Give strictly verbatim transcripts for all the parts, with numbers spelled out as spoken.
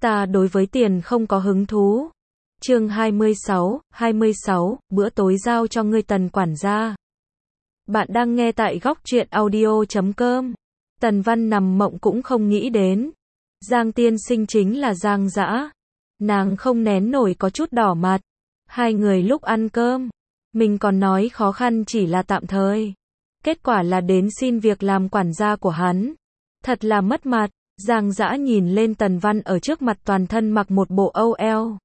Ta đối với tiền không có hứng thú. Chương hai mươi sáu, hai mươi sáu, bữa tối giao cho ngươi Tần quản gia. Bạn đang nghe tại góc truyện audio chấm com. Tần Văn nằm mộng cũng không nghĩ đến. Giang tiên sinh chính là Giang Dã. Nàng không nén nổi có chút đỏ mặt. Hai người lúc ăn cơm, mình còn nói khó khăn chỉ là tạm thời. Kết quả là đến xin việc làm quản gia của hắn. Thật là mất mặt. Giang Dã nhìn lên Tần Văn ở trước mặt toàn thân mặc một bộ âu eo.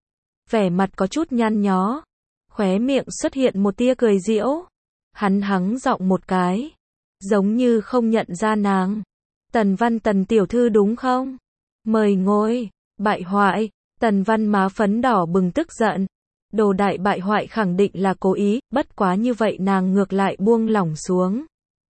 Vẻ mặt có chút nhăn nhó. Khóe miệng xuất hiện một tia cười giễu. Hắn hắng giọng một cái. Giống như không nhận ra nàng. Tần Văn Tần tiểu thư đúng không? Mời ngồi. Bại hoại. Tần Văn má phấn đỏ bừng tức giận. Đồ đại bại hoại khẳng định là cố ý, bất quá như vậy nàng ngược lại buông lỏng xuống.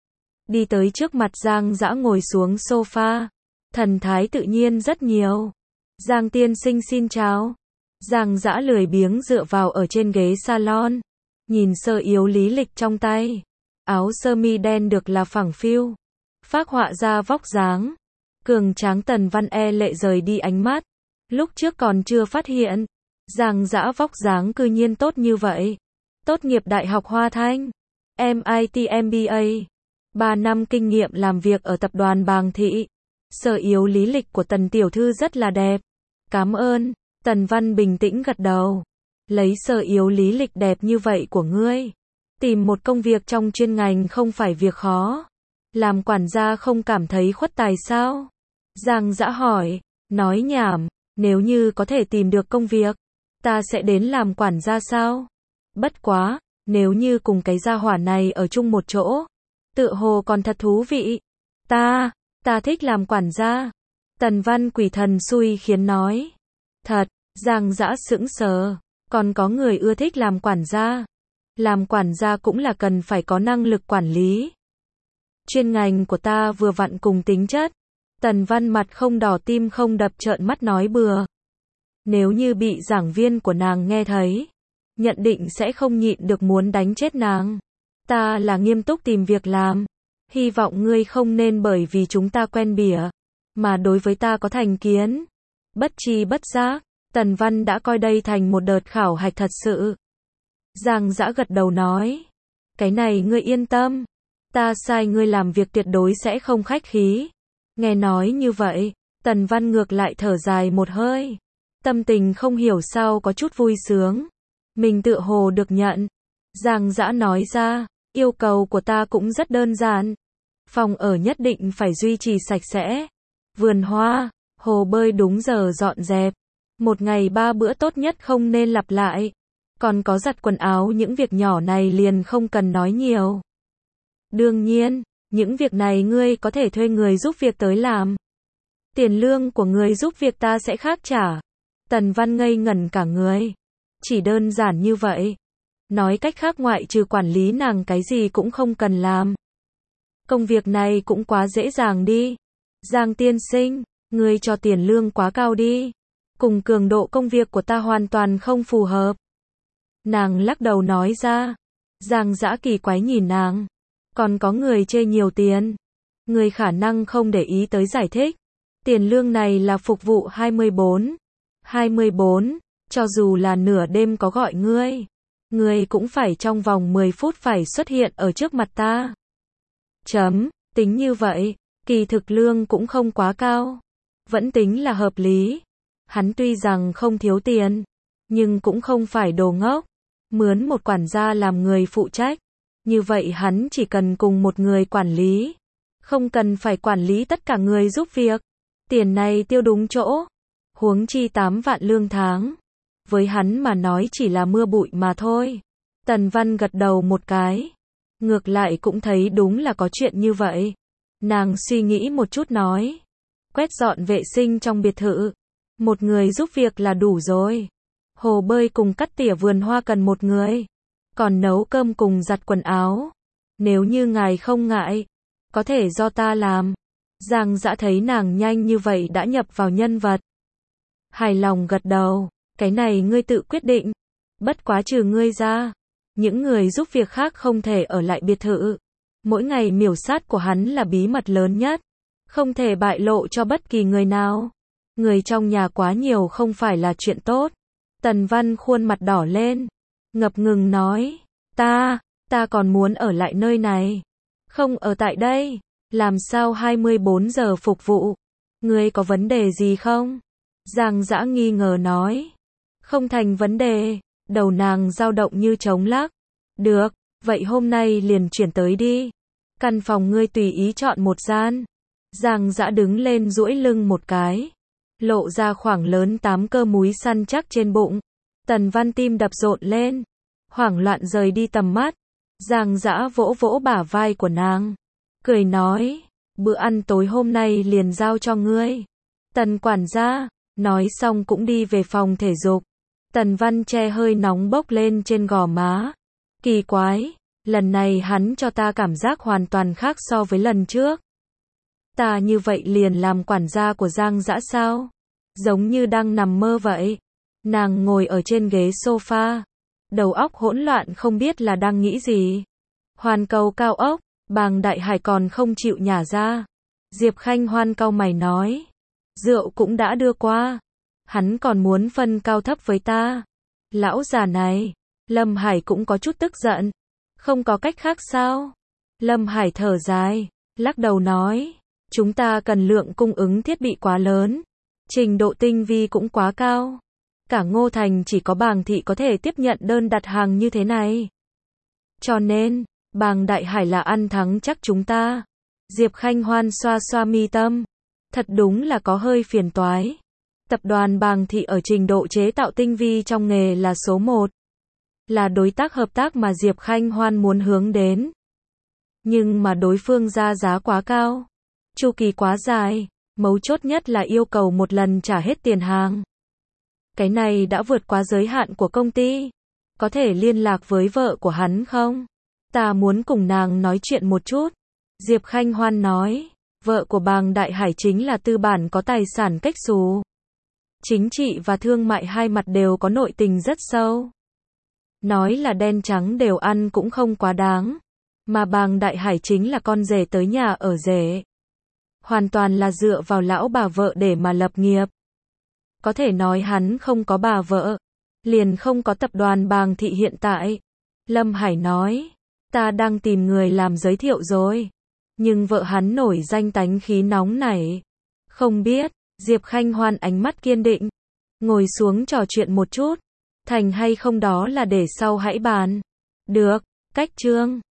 Đi tới trước mặt Giang Dã ngồi xuống sofa. Thần thái tự nhiên rất nhiều. Giang tiên sinh xin chào. Giang Dã lười biếng dựa vào ở trên ghế salon. Nhìn sơ yếu lý lịch trong tay. Áo sơ mi đen được là phẳng phiu. Phác họa ra vóc dáng. Cường tráng Tần Văn e lệ rời đi ánh mắt. Lúc trước còn chưa phát hiện. Giang Dã vóc dáng cư nhiên tốt như vậy. Tốt nghiệp Đại học Hoa Thanh. em i tê em bê a. ba năm kinh nghiệm làm việc ở tập đoàn Bàng Thị. Sơ yếu lý lịch của Tần tiểu thư rất là đẹp. Cảm ơn. Tần Văn bình tĩnh gật đầu. Lấy sơ yếu lý lịch đẹp như vậy của ngươi. Tìm một công việc trong chuyên ngành không phải việc khó. Làm quản gia không cảm thấy khuất tài sao? Giang Dã hỏi. Nói nhảm. Nếu như có thể tìm được công việc, ta sẽ đến làm quản gia sao? Bất quá, nếu như cùng cái gia hỏa này ở chung một chỗ, tựa hồ còn thật thú vị. Ta, ta thích làm quản gia. Tần Văn quỷ thần xui khiến nói. Thật, Giang Dã sững sờ. Còn có người ưa thích làm quản gia. Làm quản gia cũng là cần phải có năng lực quản lý. Chuyên ngành của ta vừa vặn cùng tính chất. Tần Văn mặt không đỏ tim không đập trợn mắt nói bừa. Nếu như bị giảng viên của nàng nghe thấy, nhận định sẽ không nhịn được muốn đánh chết nàng. Ta là nghiêm túc tìm việc làm. Hy vọng ngươi không nên bởi vì chúng ta quen bỉa, mà đối với ta có thành kiến. Bất tri bất giác, Tần Văn đã coi đây thành một đợt khảo hạch thật sự. Giang Dã gật đầu nói. Cái này ngươi yên tâm. Ta sai ngươi làm việc tuyệt đối sẽ không khách khí. Nghe nói như vậy, Tần Văn ngược lại thở dài một hơi. Tâm tình không hiểu sao có chút vui sướng. Mình tựa hồ được nhận. Giang Dã nói ra, yêu cầu của ta cũng rất đơn giản. Phòng ở nhất định phải duy trì sạch sẽ. Vườn hoa, hồ bơi đúng giờ dọn dẹp. Một ngày ba bữa tốt nhất không nên lặp lại. Còn có giặt quần áo những việc nhỏ này liền không cần nói nhiều. Đương nhiên, những việc này ngươi có thể thuê người giúp việc tới làm. Tiền lương của người giúp việc ta sẽ khác trả. Tần Văn ngây ngẩn cả người. Chỉ đơn giản như vậy. Nói cách khác ngoại trừ quản lý nàng cái gì cũng không cần làm. Công việc này cũng quá dễ dàng đi. Giang tiên sinh, ngươi cho tiền lương quá cao đi. Cùng cường độ công việc của ta hoàn toàn không phù hợp. Nàng lắc đầu nói ra. Giang Dã kỳ quái nhìn nàng. Còn có người chê nhiều tiền. Người khả năng không để ý tới giải thích. Tiền lương này là phục vụ hai mươi bốn. hai mươi bốn, cho dù là nửa đêm có gọi ngươi. Ngươi cũng phải trong vòng mười phút phải xuất hiện ở trước mặt ta. Chấm, tính như vậy, kỳ thực lương cũng không quá cao. Vẫn tính là hợp lý. Hắn tuy rằng không thiếu tiền, nhưng cũng không phải đồ ngốc. Mướn một quản gia làm người phụ trách. Như vậy hắn chỉ cần cùng một người quản lý. Không cần phải quản lý tất cả người giúp việc. Tiền này tiêu đúng chỗ. Huống chi tám vạn lương tháng. Với hắn mà nói chỉ là mưa bụi mà thôi. Tần Văn gật đầu một cái. Ngược lại cũng thấy đúng là có chuyện như vậy. Nàng suy nghĩ một chút nói. Quét dọn vệ sinh trong biệt thự. Một người giúp việc là đủ rồi. Hồ bơi cùng cắt tỉa vườn hoa cần một người. Còn nấu cơm cùng giặt quần áo. Nếu như ngài không ngại, có thể do ta làm. Giang Dã thấy nàng nhanh như vậy đã nhập vào nhân vật. Hài lòng gật đầu. Cái này ngươi tự quyết định. Bất quá trừ ngươi ra, những người giúp việc khác không thể ở lại biệt thự. Mỗi ngày miểu sát của hắn là bí mật lớn nhất. Không thể bại lộ cho bất kỳ người nào. Người trong nhà quá nhiều không phải là chuyện tốt. Tần Văn khuôn mặt đỏ lên, ngập ngừng nói, ta, ta còn muốn ở lại nơi này. Không ở tại đây, làm sao hai mươi bốn giờ phục vụ? Ngươi có vấn đề gì không? Giang Dã nghi ngờ nói. Không thành vấn đề, đầu nàng dao động như trống lắc. Được, vậy hôm nay liền chuyển tới đi. Căn phòng ngươi tùy ý chọn một gian. Giang Dã đứng lên duỗi lưng một cái, lộ ra khoảng lớn tám cơ múi săn chắc trên bụng. Tần Văn tim đập rộn lên, hoảng loạn rời đi tầm mắt. Giang Dã vỗ vỗ bả vai của nàng, cười nói, bữa ăn tối hôm nay liền giao cho ngươi. Tần quản gia, nói xong cũng đi về phòng thể dục. Tần Văn che hơi nóng bốc lên trên gò má. Kỳ quái, lần này hắn cho ta cảm giác hoàn toàn khác so với lần trước. Ta như vậy liền làm quản gia của Giang Dã sao? Giống như đang nằm mơ vậy. Nàng ngồi ở trên ghế sofa, đầu óc hỗn loạn không biết là đang nghĩ gì. Hoàn Cầu cao ốc, Bàng Đại Hải còn không chịu nhả ra. Diệp Khanh Hoan cau mày nói, rượu cũng đã đưa qua, hắn còn muốn phân cao thấp với ta. Lão già này, Lâm Hải cũng có chút tức giận. Không có cách khác sao? Lâm Hải thở dài, lắc đầu nói, chúng ta cần lượng cung ứng thiết bị quá lớn, trình độ tinh vi cũng quá cao. Cả Ngô Thành chỉ có Bàng thị có thể tiếp nhận đơn đặt hàng như thế này. Cho nên, Bàng Đại Hải là ăn thắng chắc chúng ta. Diệp Khanh Hoan xoa xoa mi tâm. Thật đúng là có hơi phiền toái. Tập đoàn Bàng thị ở trình độ chế tạo tinh vi trong nghề là số một. Là đối tác hợp tác mà Diệp Khanh Hoan muốn hướng đến. Nhưng mà đối phương ra giá quá cao. Chu kỳ quá dài. Mấu chốt nhất là yêu cầu một lần trả hết tiền hàng. Cái này đã vượt quá giới hạn của công ty. Có thể liên lạc với vợ của hắn không? Ta muốn cùng nàng nói chuyện một chút. Diệp Khanh Hoan nói, vợ của Bàng Đại Hải chính là tư bản có tài sản cách xù. Chính trị và thương mại hai mặt đều có nội tình rất sâu. Nói là đen trắng đều ăn cũng không quá đáng. Mà Bàng Đại Hải chính là con rể tới nhà ở rể. Hoàn toàn là dựa vào lão bà vợ để mà lập nghiệp. Có thể nói hắn không có bà vợ, liền không có tập đoàn Bàng thị hiện tại. Lâm Hải nói, ta đang tìm người làm giới thiệu rồi. Nhưng vợ hắn nổi danh tánh khí nóng nảy. Không biết, Diệp Khanh Hoan ánh mắt kiên định. Ngồi xuống trò chuyện một chút. Thành hay không đó là để sau hãy bàn. Được, cách chương.